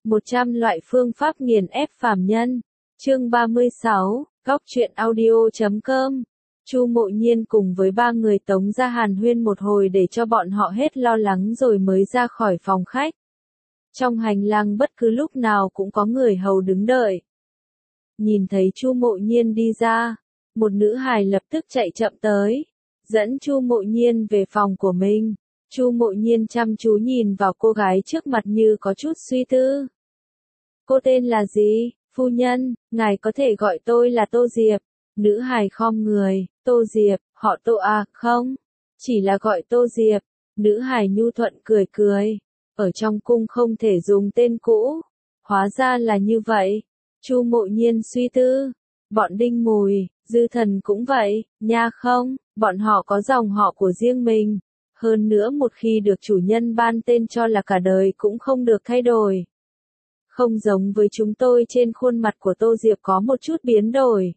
100 loại phương pháp nghiền ép phàm nhân. Chương 36, Góc truyện audio.com. Chu Mộ Nhiên cùng với ba người Tống ra hàn huyên một hồi để cho bọn họ hết lo lắng rồi mới ra khỏi phòng khách. Trong hành lang bất cứ lúc nào cũng có người hầu đứng đợi. Nhìn thấy Chu Mộ Nhiên đi ra, một nữ hài lập tức chạy chậm tới, dẫn Chu Mộ Nhiên về phòng của mình. Chu Mộ Nhiên chăm chú nhìn vào cô gái trước mặt như có chút suy tư. Cô tên là gì? Phu nhân, ngài có thể gọi tôi là Tô Diệp. Nữ hài khom người, Tô Diệp, họ Tô à, không? Chỉ là gọi Tô Diệp. Nữ hài nhu thuận cười cười. Ở trong cung không thể dùng tên cũ. Hóa ra là như vậy. Chu Mộ Nhiên suy tư. Bọn Đinh Mùi, Dư Thần cũng vậy, nha không? Bọn họ có dòng họ của riêng mình. Hơn nữa một khi được chủ nhân ban tên cho là cả đời cũng không được thay đổi. Không giống với chúng tôi, trên khuôn mặt của Tô Diệp có một chút biến đổi.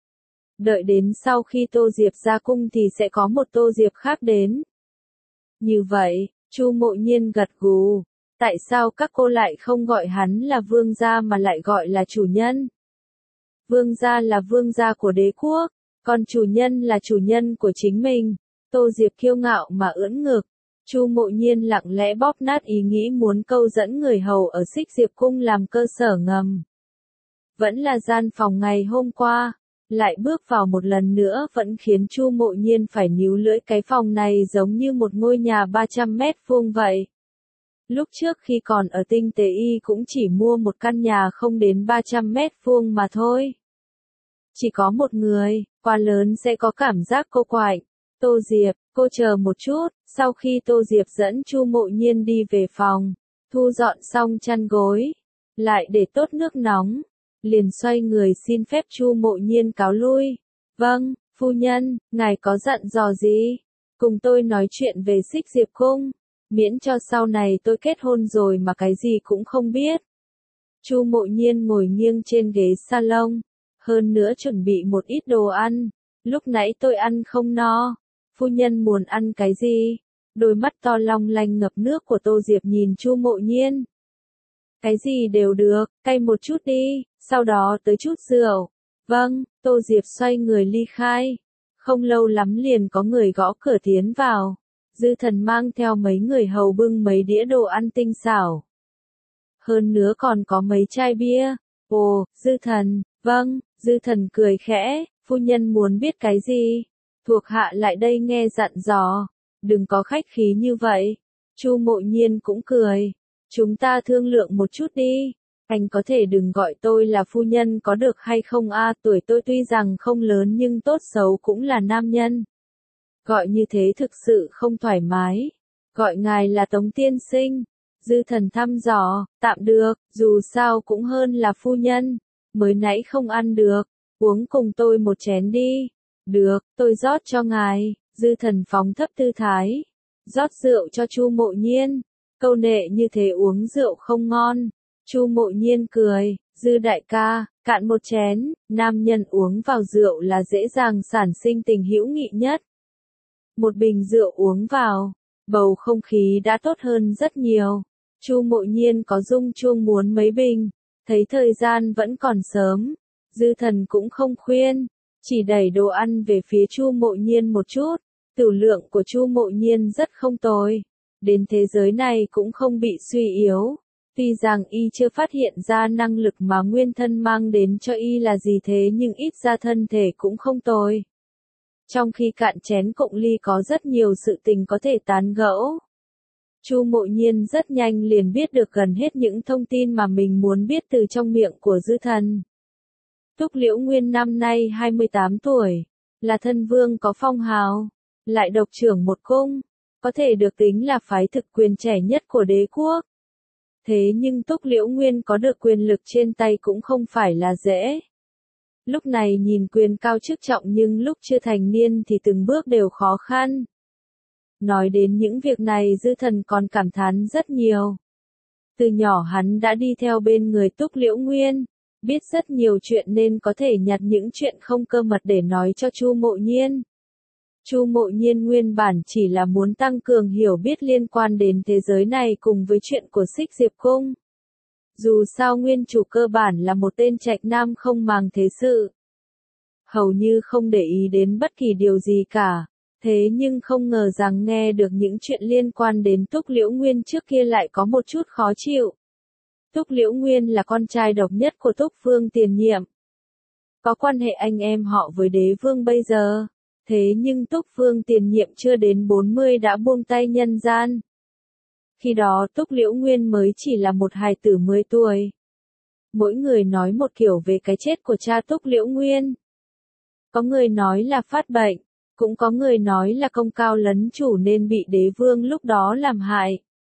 Đợi đến sau khi Tô Diệp ra cung thì sẽ có một Tô Diệp khác đến. Như vậy, Chu Mộ Nhiên gật gù. Tại sao các cô lại không gọi hắn là vương gia mà lại gọi là chủ nhân? Vương gia là vương gia của đế quốc, còn chủ nhân là chủ nhân của chính mình. Tô Diệp kiêu ngạo mà ưỡn ngực. Chu Mộ Nhiên lặng lẽ bóp nát ý nghĩ muốn câu dẫn người hầu ở Xích Diệp cung làm cơ sở ngầm. Vẫn là gian phòng ngày hôm qua, lại bước vào một lần nữa vẫn khiến Chu Mộ Nhiên phải níu lưỡi. Cái phòng này giống như một ngôi nhà 300 mét vuông vậy. Lúc trước khi còn ở Tinh Tế Y cũng chỉ mua một căn nhà không đến 300 mét vuông mà thôi. Chỉ có một người, quá lớn sẽ có cảm giác cô quạnh. Tô Diệp, cô chờ một chút. Sau khi Tô Diệp dẫn Chu Mộ Nhiên đi về phòng, thu dọn xong chăn gối, lại để tốt nước nóng, liền xoay người xin phép Chu Mộ Nhiên cáo lui. Vâng, phu nhân, ngài có dặn dò gì? Cùng tôi nói chuyện về Xích Diệp cung, miễn cho sau này tôi kết hôn rồi mà cái gì cũng không biết. Chu Mộ Nhiên ngồi nghiêng trên ghế salon, hơn nữa chuẩn bị một ít đồ ăn. Lúc nãy tôi ăn không no. Phu nhân muốn ăn cái gì? Đôi mắt to long lanh ngập nước của Tô Diệp nhìn Chu Mộ Nhiên. Cái gì đều được, cay một chút đi, sau đó tới chút rượu. Vâng, Tô Diệp xoay người ly khai. Không lâu lắm liền có người gõ cửa tiến vào. Dư Thần mang theo mấy người hầu bưng mấy đĩa đồ ăn tinh xảo. Hơn nữa còn có mấy chai bia. Ồ, Dư Thần, vâng, Dư Thần cười khẽ, phu nhân muốn biết cái gì? Thuộc hạ lại đây nghe dặn dò. Đừng có khách khí như vậy. Chu Mộ Nhiên cũng cười. Chúng ta thương lượng một chút đi. Anh có thể đừng gọi tôi là phu nhân có được hay không a? Tuổi tôi tuy rằng không lớn nhưng tốt xấu cũng là nam nhân. Gọi như thế thực sự không thoải mái. Gọi ngài là Tống tiên sinh. Dư Thần thăm dò, tạm được, dù sao cũng hơn là phu nhân. Mới nãy không ăn được, uống cùng tôi một chén đi. Được, tôi rót cho ngài. Dư Thần phóng thấp tư thái, rót rượu cho Chu Mộ Nhiên. Câu nệ như thế uống rượu không ngon. Chu Mộ Nhiên cười, Dư đại ca, cạn một chén. Nam nhân uống vào rượu là dễ dàng sản sinh tình hữu nghị nhất. Một bình rượu uống vào, bầu không khí đã tốt hơn rất nhiều. Chu Mộ Nhiên có rung chuông muốn mấy bình, thấy thời gian vẫn còn sớm, Dư Thần cũng không khuyên, chỉ đẩy đồ ăn về phía Chu Mộ Nhiên một chút. Tửu lượng của Chu Mộ Nhiên rất không tồi, đến thế giới này cũng không bị suy yếu. Tuy rằng y chưa phát hiện ra năng lực mà nguyên thân mang đến cho y là gì thế nhưng ít ra thân thể cũng không tồi. Trong khi cạn chén cụng ly có rất nhiều sự tình có thể tán gẫu. Chu Mộ Nhiên rất nhanh liền biết được gần hết những thông tin mà mình muốn biết từ trong miệng của Dư Thần. Túc Liễu Nguyên năm nay 28 tuổi, là thân vương có phong hào, lại độc trưởng một cung, có thể được tính là phái thực quyền trẻ nhất của đế quốc. Thế nhưng Túc Liễu Nguyên có được quyền lực trên tay cũng không phải là dễ. Lúc này nhìn quyền cao chức trọng nhưng lúc chưa thành niên thì từng bước đều khó khăn. Nói đến những việc này Dư Thần còn cảm thán rất nhiều. Từ nhỏ hắn đã đi theo bên người Túc Liễu Nguyên, biết rất nhiều chuyện nên có thể nhặt những chuyện không cơ mật để nói cho Chu Mộ Nhiên. Chu Mộ Nhiên nguyên bản chỉ là muốn tăng cường hiểu biết liên quan đến thế giới này cùng với chuyện của Xích Diệp cung. Dù sao nguyên chủ cơ bản là một tên trạch nam không màng thế sự. Hầu như không để ý đến bất kỳ điều gì cả. Thế nhưng không ngờ rằng nghe được những chuyện liên quan đến Túc Liễu Nguyên trước kia lại có một chút khó chịu. Túc Liễu Nguyên là con trai độc nhất của Túc Vương tiền nhiệm. Có quan hệ anh em họ với đế vương bây giờ. Thế nhưng Túc Vương tiền nhiệm chưa đến 40 đã buông tay nhân gian. Khi đó Túc Liễu Nguyên mới chỉ là một hài tử 10 tuổi. Mỗi người nói một kiểu về cái chết của cha Túc Liễu Nguyên. Có người nói là phát bệnh, cũng có người nói là công cao lấn chủ nên bị đế vương lúc đó làm hại.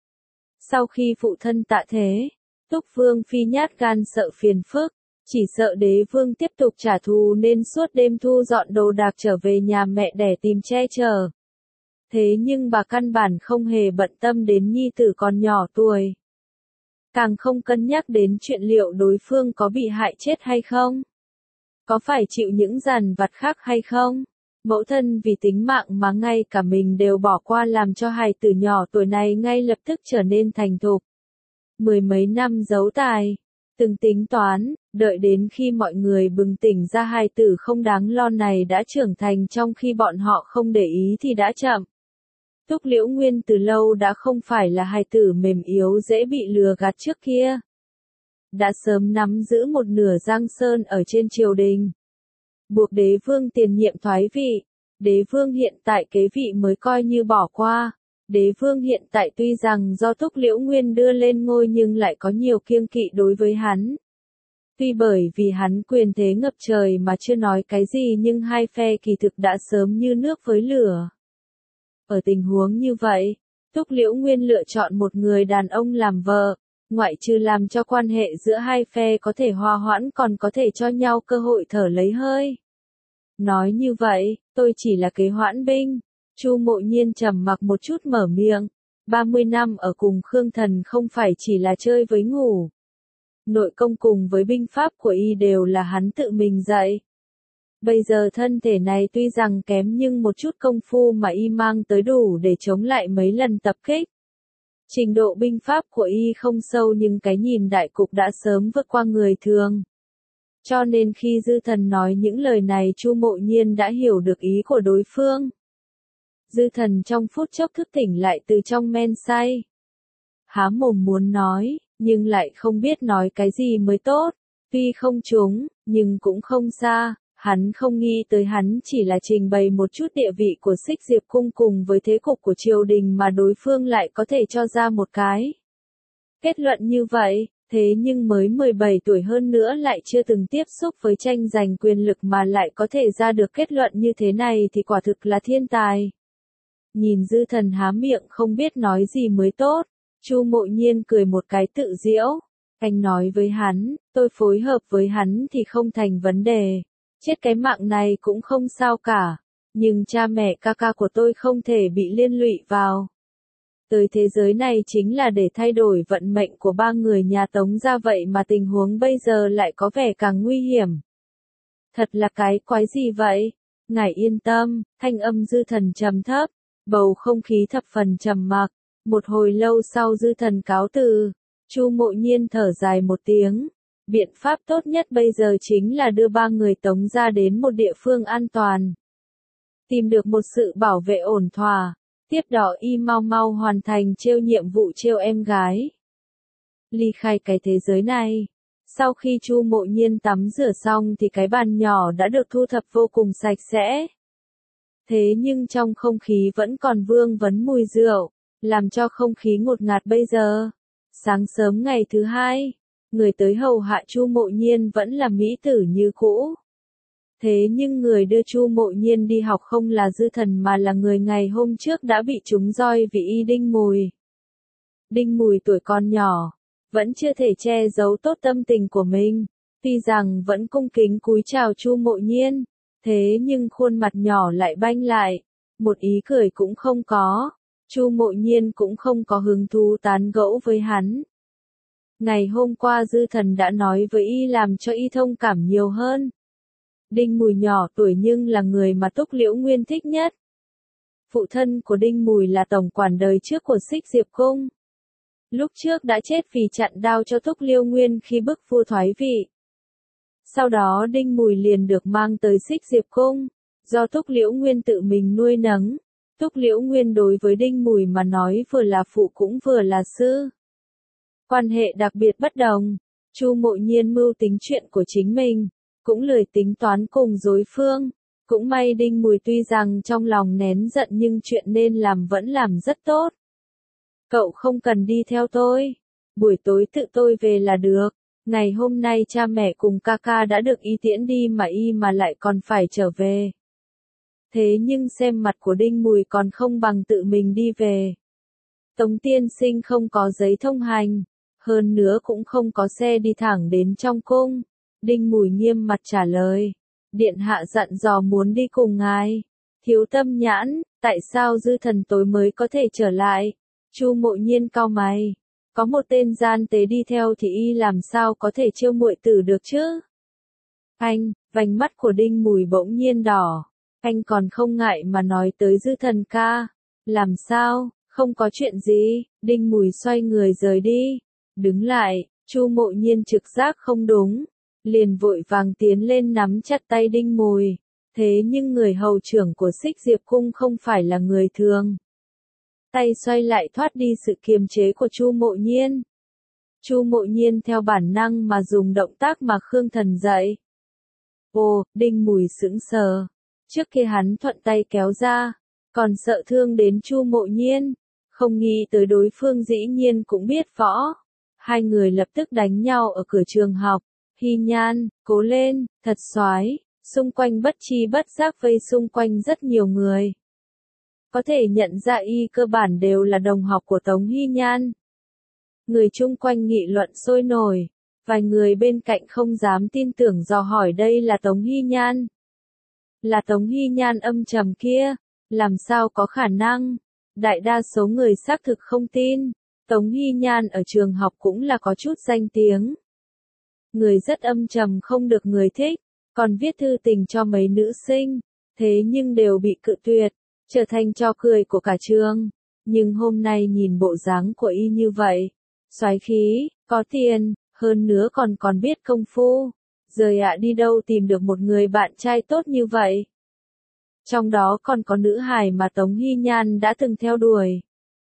Sau khi phụ thân tạ thế, Túc Vương Phi nhát gan sợ phiền phức, chỉ sợ đế vương tiếp tục trả thù nên suốt đêm thu dọn đồ đạc trở về nhà mẹ để tìm che chở. Thế nhưng bà căn bản không hề bận tâm đến nhi tử còn nhỏ tuổi. Càng không cân nhắc đến chuyện liệu đối phương có bị hại chết hay không. Có phải chịu những dằn vặt khác hay không? Mẫu thân vì tính mạng mà ngay cả mình đều bỏ qua làm cho hài tử nhỏ tuổi này ngay lập tức trở nên thành thục. 10 mấy năm giấu tài, từng tính toán, đợi đến khi mọi người bừng tỉnh ra hài tử không đáng lo này đã trưởng thành trong khi bọn họ không để ý thì đã chậm. Túc Liễu Nguyên từ lâu đã không phải là hài tử mềm yếu dễ bị lừa gạt trước kia. Đã sớm nắm giữ một nửa giang sơn ở trên triều đình. Buộc đế vương tiền nhiệm thoái vị, đế vương hiện tại kế vị mới coi như bỏ qua. Đế vương hiện tại tuy rằng do Túc Liễu Nguyên đưa lên ngôi nhưng lại có nhiều kiêng kỵ đối với hắn. Tuy bởi vì hắn quyền thế ngập trời mà chưa nói cái gì nhưng hai phe kỳ thực đã sớm như nước với lửa. Ở tình huống như vậy, Túc Liễu Nguyên lựa chọn một người đàn ông làm vợ, ngoại trừ làm cho quan hệ giữa hai phe có thể hòa hoãn còn có thể cho nhau cơ hội thở lấy hơi. Nói như vậy, tôi chỉ là kế hoãn binh. Chu Mộ Nhiên trầm mặc một chút mở miệng. 30 năm ở cùng Khương Thần không phải chỉ là chơi với ngủ. Nội công cùng với binh pháp của y đều là hắn tự mình dạy. Bây giờ thân thể này tuy rằng kém nhưng một chút công phu mà y mang tới đủ để chống lại mấy lần tập kích. Trình độ binh pháp của y không sâu nhưng cái nhìn đại cục đã sớm vượt qua người thường. Cho nên khi Dư Thần nói những lời này Chu Mộ Nhiên đã hiểu được ý của đối phương. Dư Thần trong phút chốc thức tỉnh lại từ trong men say. Há mồm muốn nói, nhưng lại không biết nói cái gì mới tốt. Tuy không trúng, nhưng cũng không xa. Hắn không nghĩ tới hắn chỉ là trình bày một chút địa vị của Xích Diệp Cung cùng với thế cục của triều đình mà đối phương lại có thể cho ra một cái kết luận như vậy. Thế nhưng mới 17 tuổi hơn nữa lại chưa từng tiếp xúc với tranh giành quyền lực mà lại có thể ra được kết luận như thế này thì quả thực là thiên tài. Nhìn Dư Thần há miệng không biết nói gì mới tốt, Chu Mộ Nhiên cười một cái tự giễu. Anh nói với hắn, tôi phối hợp với hắn thì không thành vấn đề. Chết cái mạng này cũng không sao cả. Nhưng cha mẹ ca ca của tôi không thể bị liên lụy vào. Tới thế giới này chính là để thay đổi vận mệnh của ba người nhà Tống ra vậy mà tình huống bây giờ lại có vẻ càng nguy hiểm. Thật là cái quái gì vậy? Ngài yên tâm, thanh âm Dư Thần trầm thấp, bầu không khí thập phần trầm mặc. Một hồi lâu sau Dư Thần cáo từ, Chu Mộ Nhiên thở dài một tiếng. Biện pháp tốt nhất bây giờ chính là đưa ba người Tống ra đến một địa phương an toàn. Tìm được một sự bảo vệ ổn thỏa. Tiếp đó y mau mau hoàn thành trêu nhiệm vụ trêu em gái. Ly khai cái thế giới này. Sau khi Chu Mộ Nhiên tắm rửa xong thì cái bàn nhỏ đã được thu thập vô cùng sạch sẽ. Thế nhưng trong không khí vẫn còn vương vấn mùi rượu, làm cho không khí ngột ngạt bây giờ. Sáng sớm ngày thứ hai, người tới hầu hạ Chu Mộ Nhiên vẫn là mỹ tử như cũ. Thế nhưng người đưa Chu Mộ Nhiên đi học không là Dư Thần mà là người ngày hôm trước đã bị trúng roi vì y Đinh Mùi. Đinh Mùi tuổi còn nhỏ, vẫn chưa thể che giấu tốt tâm tình của mình, tuy rằng vẫn cung kính cúi chào Chu Mộ Nhiên, thế nhưng khuôn mặt nhỏ lại banh lại, một ý cười cũng không có. Chu Mộ Nhiên cũng không có hứng thú tán gẫu với hắn. Ngày hôm qua Dư Thần đã nói với y làm cho y thông cảm nhiều hơn. Đinh Mùi nhỏ tuổi nhưng là người mà Túc Liễu Nguyên thích nhất. Phụ thân của Đinh Mùi là tổng quản đời trước của Xích Diệp Cung. lúc trước đã chết vì chặn đao cho Thúc Liêu Nguyên khi bức vua thoái vị. Sau đó Đinh Mùi liền được mang tới Xích Diệp Cung, do Thúc Liễu Nguyên tự mình nuôi nấng. Thúc Liễu Nguyên đối với Đinh Mùi mà nói vừa là phụ cũng vừa là sư. Quan hệ đặc biệt bất đồng, Chu Mộ Nhiên mưu tính chuyện của chính mình, cũng lười tính toán cùng đối phương. Cũng may Đinh Mùi tuy rằng trong lòng nén giận nhưng chuyện nên làm vẫn làm rất tốt. Cậu không cần đi theo tôi, buổi tối tự tôi về là được. Ngày hôm nay cha mẹ cùng ca ca đã được y tiễn đi mà y mà lại còn phải trở về. Thế nhưng xem mặt của Đinh Mùi còn không bằng tự mình đi về. Tống tiên sinh không có giấy thông hành, hơn nữa cũng không có xe đi thẳng đến trong cung. Đinh Mùi nghiêm mặt trả lời, điện hạ dặn dò muốn đi cùng ngài. Thiếu tâm nhãn, tại sao dư thần tối mới có thể trở lại? Chu Mộ Nhiên cau mày, có một tên gian tế đi theo thì y làm sao có thể chiêu muội tử được chứ? Anh, vành mắt của Đinh Mùi bỗng nhiên đỏ, anh còn không ngại mà nói tới dư thần ca. Làm sao, không có chuyện gì? Đinh Mùi xoay người rời đi, đứng lại, Chu Mộ Nhiên trực giác không đúng, liền vội vàng tiến lên nắm chặt tay Đinh Mùi. Thế nhưng người hầu trưởng của Xích Diệp Cung không phải là người thường. Tay xoay lại thoát đi sự kiềm chế của Chu Mộ Nhiên. Chu Mộ Nhiên theo bản năng mà dùng động tác mà Khương Thần dạy. Ồ, Đinh Mùi sững sờ. Trước kia hắn thuận tay kéo ra, còn sợ thương đến Chu Mộ Nhiên, không nghĩ tới đối phương dĩ nhiên cũng biết võ. Hai người lập tức đánh nhau ở cửa trường học. Hy Nhan, cố lên, thật soái. Xung quanh bất chi bất giác vây xung quanh rất nhiều người. Có thể nhận ra y cơ bản đều là đồng học của Tống Hy Nhan. Người chung quanh nghị luận sôi nổi, vài người bên cạnh không dám tin tưởng dò hỏi đây là Tống Hy Nhan. Là Tống Hy Nhan âm trầm kia, làm sao có khả năng? Đại đa số người xác thực không tin, Tống Hy Nhan ở trường học cũng là có chút danh tiếng. Người rất âm trầm không được người thích, còn viết thư tình cho mấy nữ sinh, thế nhưng đều bị cự tuyệt, trở thành trò cười của cả trường. Nhưng hôm nay nhìn bộ dáng của y như vậy, soái khí, có tiền, hơn nữa còn biết công phu. Rời ạ đi đâu tìm được một người bạn trai tốt như vậy? Trong đó còn có nữ hài mà Tống Hy Nhan đã từng theo đuổi.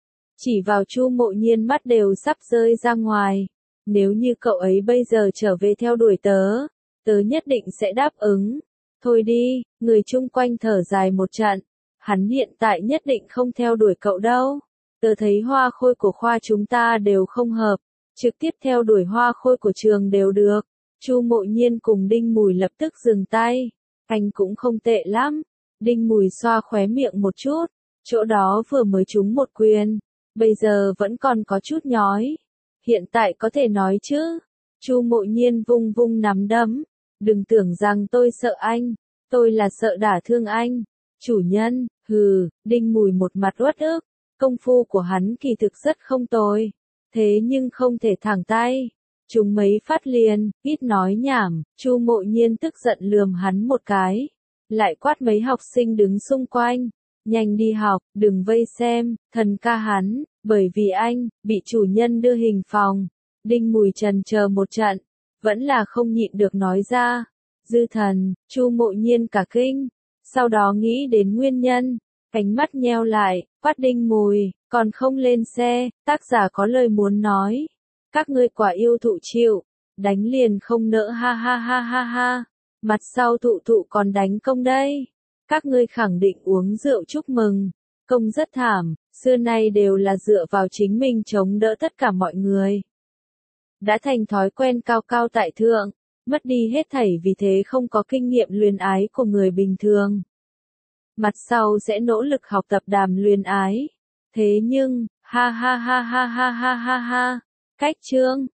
Chỉ vào Chu Mộ Nhiên mắt đều sắp rơi ra ngoài. Nếu như cậu ấy bây giờ trở về theo đuổi tớ, tớ nhất định sẽ đáp ứng. Thôi đi, người chung quanh thở dài một trận. Hắn hiện tại nhất định không theo đuổi cậu đâu. Tớ thấy hoa khôi của khoa chúng ta đều không hợp. Trực tiếp theo đuổi hoa khôi của trường đều được. Chu Mộ Nhiên cùng Đinh Mùi lập tức dừng tay. Anh cũng không tệ lắm. Đinh Mùi xoa khóe miệng một chút. Chỗ đó vừa mới trúng một quyền. Bây giờ vẫn còn có chút nhói. Hiện tại có thể nói chứ. Chu Mộ Nhiên vung vung nắm đấm. Đừng tưởng rằng tôi sợ anh. Tôi là sợ đả thương anh. Chủ nhân, hừ, Đinh Mùi một mặt uất ức. Công phu của hắn kỳ thực rất không tồi. Thế nhưng không thể thẳng tay. Chúng mấy phát liền, ít nói nhảm. Chu Mộ Nhiên tức giận lườm hắn một cái. Lại quát mấy học sinh đứng xung quanh. Nhanh đi học, đừng vây xem, thần ca hắn, bởi vì anh, bị chủ nhân đưa hình phòng. Đinh Mùi trần chờ một trận, vẫn là không nhịn được nói ra. Dư thần, Chu Mộ Nhiên cả kinh, sau đó nghĩ đến nguyên nhân, cánh mắt nheo lại, quát Đinh Mùi, còn không lên xe, tác giả có lời muốn nói. Các ngươi quả yêu thụ chịu, đánh liền không nỡ ha ha ha ha ha, mặt sau thụ thụ còn đánh công đây. Các ngươi khẳng định uống rượu chúc mừng, công rất thảm, xưa nay đều là dựa vào chính mình chống đỡ tất cả mọi người. Đã thành thói quen cao cao tại thượng, mất đi hết thảy vì thế không có kinh nghiệm luyến ái của người bình thường. Mặt sau sẽ nỗ lực học tập đàm luyến ái. Thế nhưng, ha ha ha ha ha ha ha ha, cách chương.